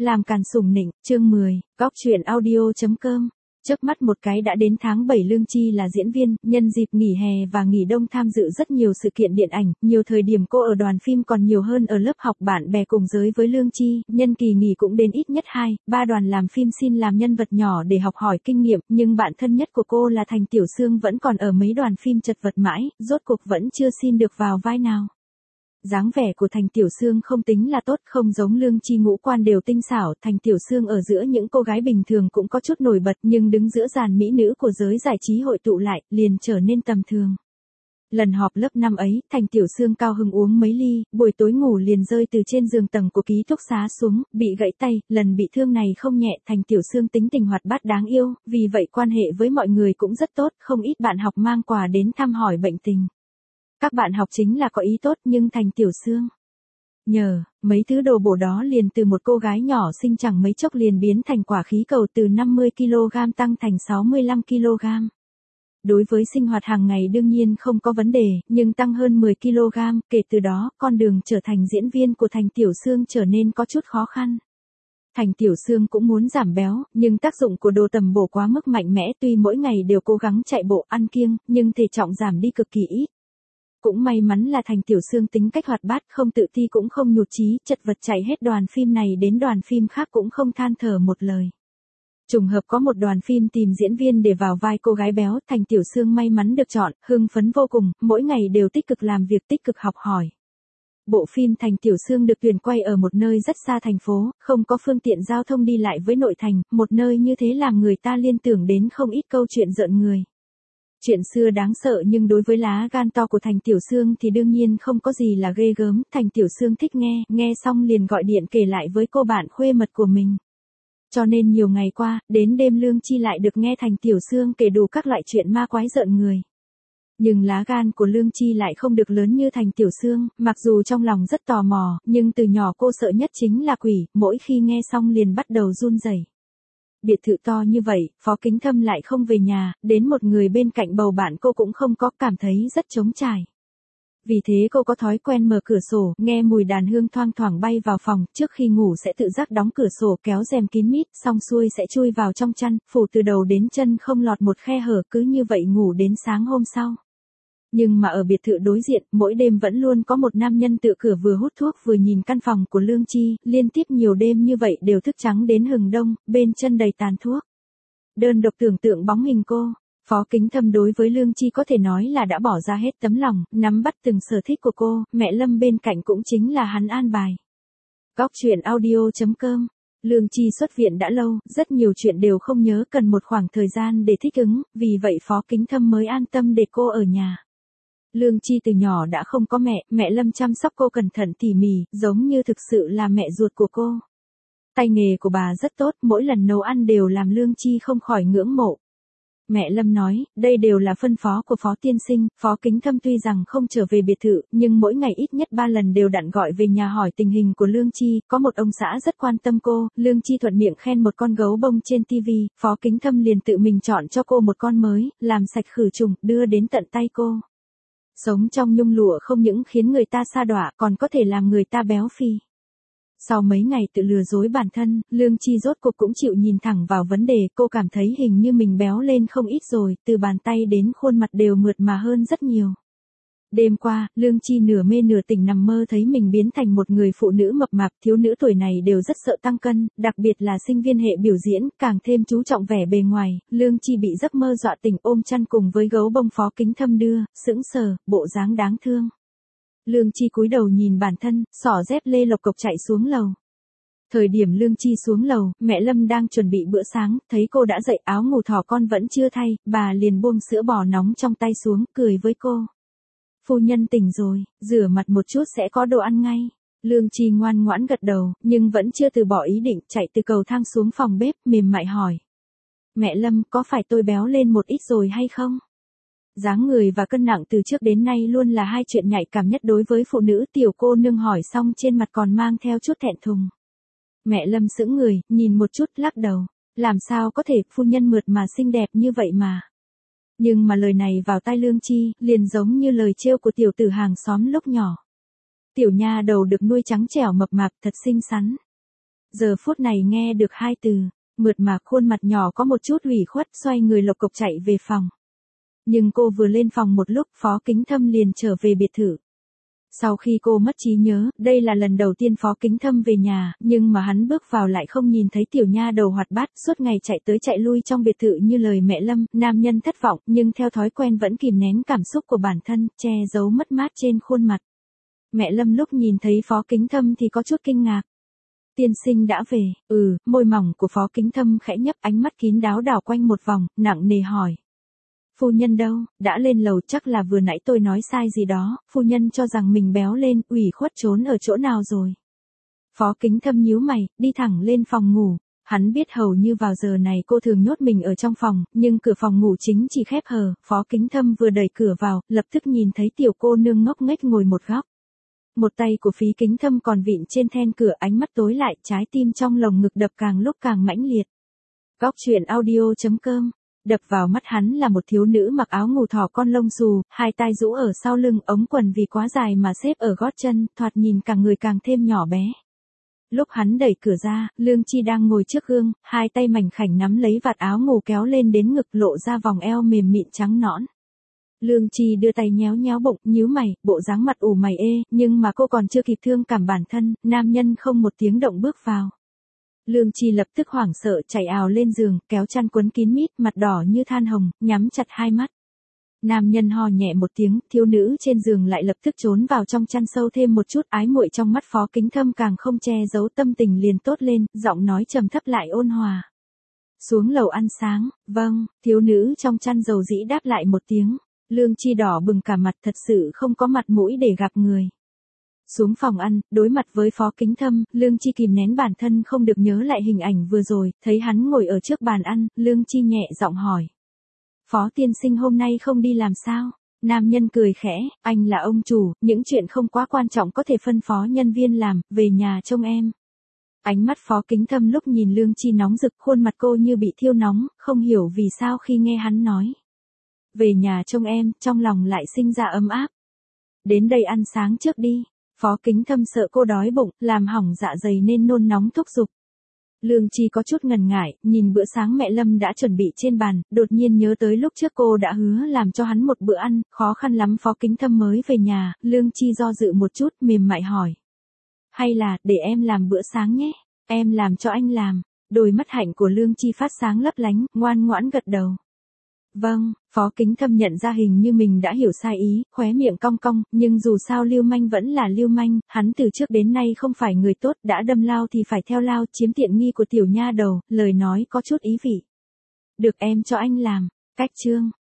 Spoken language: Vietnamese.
làm càn sủng nịnh, chương 10, góc truyện audio.com. Chớp mắt một cái đã đến tháng 7, Lương Chi là diễn viên, nhân dịp nghỉ hè và nghỉ đông tham dự rất nhiều sự kiện điện ảnh, nhiều thời điểm cô ở đoàn phim còn nhiều hơn ở lớp học. Bạn bè cùng giới với Lương Chi, nhân kỳ nghỉ cũng đến ít nhất 2, 3 đoàn làm phim xin làm nhân vật nhỏ để học hỏi kinh nghiệm, nhưng bạn thân nhất của cô là Thành Tiểu Sương vẫn còn ở mấy đoàn phim chật vật mãi, rốt cuộc vẫn chưa xin được vào vai nào. Dáng vẻ của Thành Tiểu Sương không tính là tốt, không giống Lương Chi ngũ quan đều tinh xảo. Thành Tiểu Sương ở giữa những cô gái bình thường cũng có chút nổi bật, nhưng đứng giữa dàn mỹ nữ của giới giải trí hội tụ lại, liền trở nên tầm thường. Lần họp lớp năm ấy, Thành Tiểu Sương cao hứng uống mấy ly, buổi tối ngủ liền rơi từ trên giường tầng của ký túc xá xuống, bị gãy tay. Lần bị thương này không nhẹ. Thành Tiểu Sương tính tình hoạt bát đáng yêu, vì vậy quan hệ với mọi người cũng rất tốt, không ít bạn học mang quà đến thăm hỏi bệnh tình. Các bạn học chính là có ý tốt, nhưng Thành Tiểu Sương nhờ mấy thứ đồ bổ đó liền từ một cô gái nhỏ xinh chẳng mấy chốc liền biến thành quả khí cầu, từ 50kg tăng thành 65kg. Đối với sinh hoạt hàng ngày đương nhiên không có vấn đề, nhưng tăng hơn 10kg, kể từ đó, con đường trở thành diễn viên của Thành Tiểu Sương trở nên có chút khó khăn. Thành Tiểu Sương cũng muốn giảm béo, nhưng tác dụng của đồ tầm bổ quá mức mạnh mẽ, tuy mỗi ngày đều cố gắng chạy bộ ăn kiêng, nhưng thể trọng giảm đi cực kỳ ít. Cũng may mắn là Thành Tiểu Sương tính cách hoạt bát, không tự ti cũng không nhụt chí, chật vật chạy hết đoàn phim này đến đoàn phim khác cũng không than thở một lời. Trùng hợp có một đoàn phim tìm diễn viên để vào vai cô gái béo, Thành Tiểu Sương may mắn được chọn, hưng phấn vô cùng, mỗi ngày đều tích cực làm việc, tích cực học hỏi. Bộ phim Thành Tiểu Sương được tuyển quay ở một nơi rất xa thành phố, không có phương tiện giao thông đi lại với nội thành, một nơi như thế làm người ta liên tưởng đến không ít câu chuyện rợn người. Chuyện xưa đáng sợ, nhưng đối với lá gan to của Thành Tiểu Sương thì đương nhiên không có gì là ghê gớm. Thành Tiểu Sương thích nghe xong liền gọi điện kể lại với cô bạn khuê mật của mình. Cho nên nhiều ngày qua, đến đêm Lương Chi lại được nghe Thành Tiểu Sương kể đủ các loại chuyện ma quái rợn người. Nhưng lá gan của Lương Chi lại không được lớn như Thành Tiểu Sương, mặc dù trong lòng rất tò mò, nhưng từ nhỏ cô sợ nhất chính là quỷ, mỗi khi nghe xong liền bắt đầu run rẩy. Biệt thự to như vậy, Phó Kính Thâm lại không về nhà, đến một người bên cạnh bầu bạn cô cũng không có, cảm thấy rất trống trải. Vì thế cô có thói quen mở cửa sổ, nghe mùi đàn hương thoang thoảng bay vào phòng, trước khi ngủ sẽ tự giác đóng cửa sổ, kéo rèm kín mít, xong xuôi sẽ chui vào trong chăn, phủ từ đầu đến chân không lọt một khe hở, cứ như vậy ngủ đến sáng hôm sau. Nhưng mà ở biệt thự đối diện, mỗi đêm vẫn luôn có một nam nhân tựa cửa vừa hút thuốc vừa nhìn căn phòng của Lương Chi, liên tiếp nhiều đêm như vậy đều thức trắng đến hừng đông, bên chân đầy tàn thuốc. Đơn độc tưởng tượng bóng hình cô, Phó Kính Thâm đối với Lương Chi có thể nói là đã bỏ ra hết tấm lòng, nắm bắt từng sở thích của cô, mẹ Lâm bên cạnh cũng chính là hắn an bài. Góc truyện audio.com. Lương Chi xuất viện đã lâu, rất nhiều chuyện đều không nhớ, cần một khoảng thời gian để thích ứng, vì vậy Phó Kính Thâm mới an tâm để cô ở nhà. Lương Chi từ nhỏ đã không có mẹ Lâm chăm sóc cô cẩn thận tỉ mỉ, giống như thực sự là mẹ ruột của cô. Tay nghề của bà rất tốt, mỗi lần nấu ăn đều làm Lương Chi không khỏi ngưỡng mộ. Mẹ Lâm nói, đây đều là phân phó của Phó tiên sinh. Phó Kính Thâm tuy rằng không trở về biệt thự, nhưng mỗi ngày ít nhất 3 lần đều đặn gọi về nhà hỏi tình hình của Lương Chi. Có một ông xã rất quan tâm cô, Lương Chi thuận miệng khen một con gấu bông trên tivi, Phó Kính Thâm liền tự mình chọn cho cô một con mới, làm sạch khử trùng, đưa đến tận tay cô. Sống trong nhung lụa không những khiến người ta sa đọa, còn có thể làm người ta béo phì. Sau mấy ngày tự lừa dối bản thân, Lương Chi rốt cuộc cũng chịu nhìn thẳng vào vấn đề, cô cảm thấy hình như mình béo lên không ít rồi, từ bàn tay đến khuôn mặt đều mượt mà hơn rất nhiều. Đêm qua, Lương Chi nửa mê nửa tỉnh nằm mơ thấy mình biến thành một người phụ nữ mập mạp, thiếu nữ tuổi này đều rất sợ tăng cân, đặc biệt là sinh viên hệ biểu diễn, càng thêm chú trọng vẻ bề ngoài. Lương Chi bị giấc mơ dọa tỉnh, ôm chăn cùng với gấu bông Phó Kính Thâm đưa, sững sờ, bộ dáng đáng thương. Lương Chi cúi đầu nhìn bản thân, xỏ dép lê lộc cộc chạy xuống lầu. Thời điểm Lương Chi xuống lầu, mẹ Lâm đang chuẩn bị bữa sáng, thấy cô đã dậy, áo ngủ thỏ con vẫn chưa thay, bà liền buông sữa bò nóng trong tay xuống, cười với cô. Phu nhân tỉnh rồi, rửa mặt một chút sẽ có đồ ăn ngay. Lương Chi ngoan ngoãn gật đầu, nhưng vẫn chưa từ bỏ ý định, chạy từ cầu thang xuống phòng bếp, mềm mại hỏi. Mẹ Lâm, có phải tôi béo lên một ít rồi hay không? Dáng người và cân nặng từ trước đến nay luôn là hai chuyện nhạy cảm nhất đối với phụ nữ. Tiểu cô nương hỏi xong trên mặt còn mang theo chút thẹn thùng. Mẹ Lâm sững người, nhìn một chút, lắc đầu. Làm sao có thể, phu nhân mượt mà xinh đẹp như vậy mà. Nhưng mà lời này vào tai Lương Chi, liền giống như lời trêu của tiểu tử hàng xóm lúc nhỏ. Tiểu nha đầu được nuôi trắng trẻo mập mạp, thật xinh xắn. Giờ phút này nghe được hai từ, mượt mà khuôn mặt nhỏ có một chút ủy khuất xoay người lộc cộc chạy về phòng. Nhưng cô vừa lên phòng một lúc Phó Kính Thâm liền trở về biệt thự. Sau khi cô mất trí nhớ, đây là lần đầu tiên Phó Kính Thâm về nhà, nhưng mà hắn bước vào lại không nhìn thấy tiểu nha đầu hoạt bát, suốt ngày chạy tới chạy lui trong biệt thự như lời mẹ Lâm, nam nhân thất vọng, nhưng theo thói quen vẫn kìm nén cảm xúc của bản thân, che giấu mất mát trên khuôn mặt. Mẹ Lâm lúc nhìn thấy Phó Kính Thâm thì có chút kinh ngạc. Tiên sinh đã về, môi mỏng của Phó Kính Thâm khẽ nhấp, ánh mắt kín đáo đảo quanh một vòng, nặng nề hỏi. Phu nhân đâu, đã lên lầu, chắc là vừa nãy tôi nói sai gì đó, phu nhân cho rằng mình béo lên, ủy khuất trốn ở chỗ nào rồi. Phó Kính Thâm nhíu mày, đi thẳng lên phòng ngủ. Hắn biết hầu như vào giờ này cô thường nhốt mình ở trong phòng, nhưng cửa phòng ngủ chính chỉ khép hờ. Phó Kính Thâm vừa đẩy cửa vào, lập tức nhìn thấy tiểu cô nương ngốc nghếch ngồi một góc. Một tay của Phí Kính Thâm còn vịn trên then cửa, ánh mắt tối lại, trái tim trong lồng ngực đập càng lúc càng mãnh liệt. Góc truyện audio.com. Đập vào mắt hắn là một thiếu nữ mặc áo ngủ thỏ con lông xù, hai tay rũ ở sau lưng, ống quần vì quá dài mà xếp ở gót chân, thoạt nhìn càng người càng thêm nhỏ bé. Lúc hắn đẩy cửa ra, Lương Chi đang ngồi trước gương, hai tay mảnh khảnh nắm lấy vạt áo ngủ kéo lên đến ngực, lộ ra vòng eo mềm mịn trắng nõn. Lương Chi đưa tay nhéo nhéo bụng, nhíu mày, bộ dáng mặt ủ mày ê, nhưng mà cô còn chưa kịp thương cảm bản thân, nam nhân không một tiếng động bước vào. Lương Chi lập tức hoảng sợ chạy ào lên giường, kéo chăn quấn kín mít, mặt đỏ như than hồng, nhắm chặt hai mắt. Nam nhân ho nhẹ một tiếng, thiếu nữ trên giường lại lập tức trốn vào trong chăn sâu thêm một chút, ái muội trong mắt Phó Kính Thâm càng không che giấu, tâm tình liền tốt lên, giọng nói trầm thấp lại ôn hòa. Xuống lầu ăn sáng, vâng, thiếu nữ trong chăn dầu dĩ đáp lại một tiếng. Lương Chi đỏ bừng cả mặt, thật sự không có mặt mũi để gặp người. Xuống phòng ăn, đối mặt với Phó Kính Thâm, Lương Chi kìm nén bản thân không được nhớ lại hình ảnh vừa rồi, thấy hắn ngồi ở trước bàn ăn, Lương Chi nhẹ giọng hỏi. Phó tiên sinh hôm nay không đi làm sao? Nam nhân cười khẽ, anh là ông chủ, những chuyện không quá quan trọng có thể phân phó nhân viên làm, về nhà trông em. Ánh mắt Phó Kính Thâm lúc nhìn Lương Chi nóng rực, khuôn mặt cô như bị thiêu nóng, không hiểu vì sao khi nghe hắn nói. Về nhà trông em, trong lòng lại sinh ra ấm áp. Đến đây ăn sáng trước đi. Phó Kính Thâm sợ cô đói bụng, làm hỏng dạ dày nên nôn nóng thúc giục. Lương Chi có chút ngần ngại, nhìn bữa sáng mẹ Lâm đã chuẩn bị trên bàn, đột nhiên nhớ tới lúc trước cô đã hứa làm cho hắn một bữa ăn, khó khăn lắm Phó Kính Thâm mới về nhà, Lương Chi do dự một chút, mềm mại hỏi. Hay là, để em làm bữa sáng nhé, em làm cho anh làm. Đôi mắt hạnh của Lương Chi phát sáng lấp lánh, ngoan ngoãn gật đầu. Vâng, Phó Kính Thâm nhận ra hình như mình đã hiểu sai ý, khóe miệng cong cong, nhưng dù sao lưu manh vẫn là lưu manh, hắn từ trước đến nay không phải người tốt, đã đâm lao thì phải theo lao, chiếm tiện nghi của tiểu nha đầu, lời nói có chút ý vị. Được em cho anh làm, cách chương.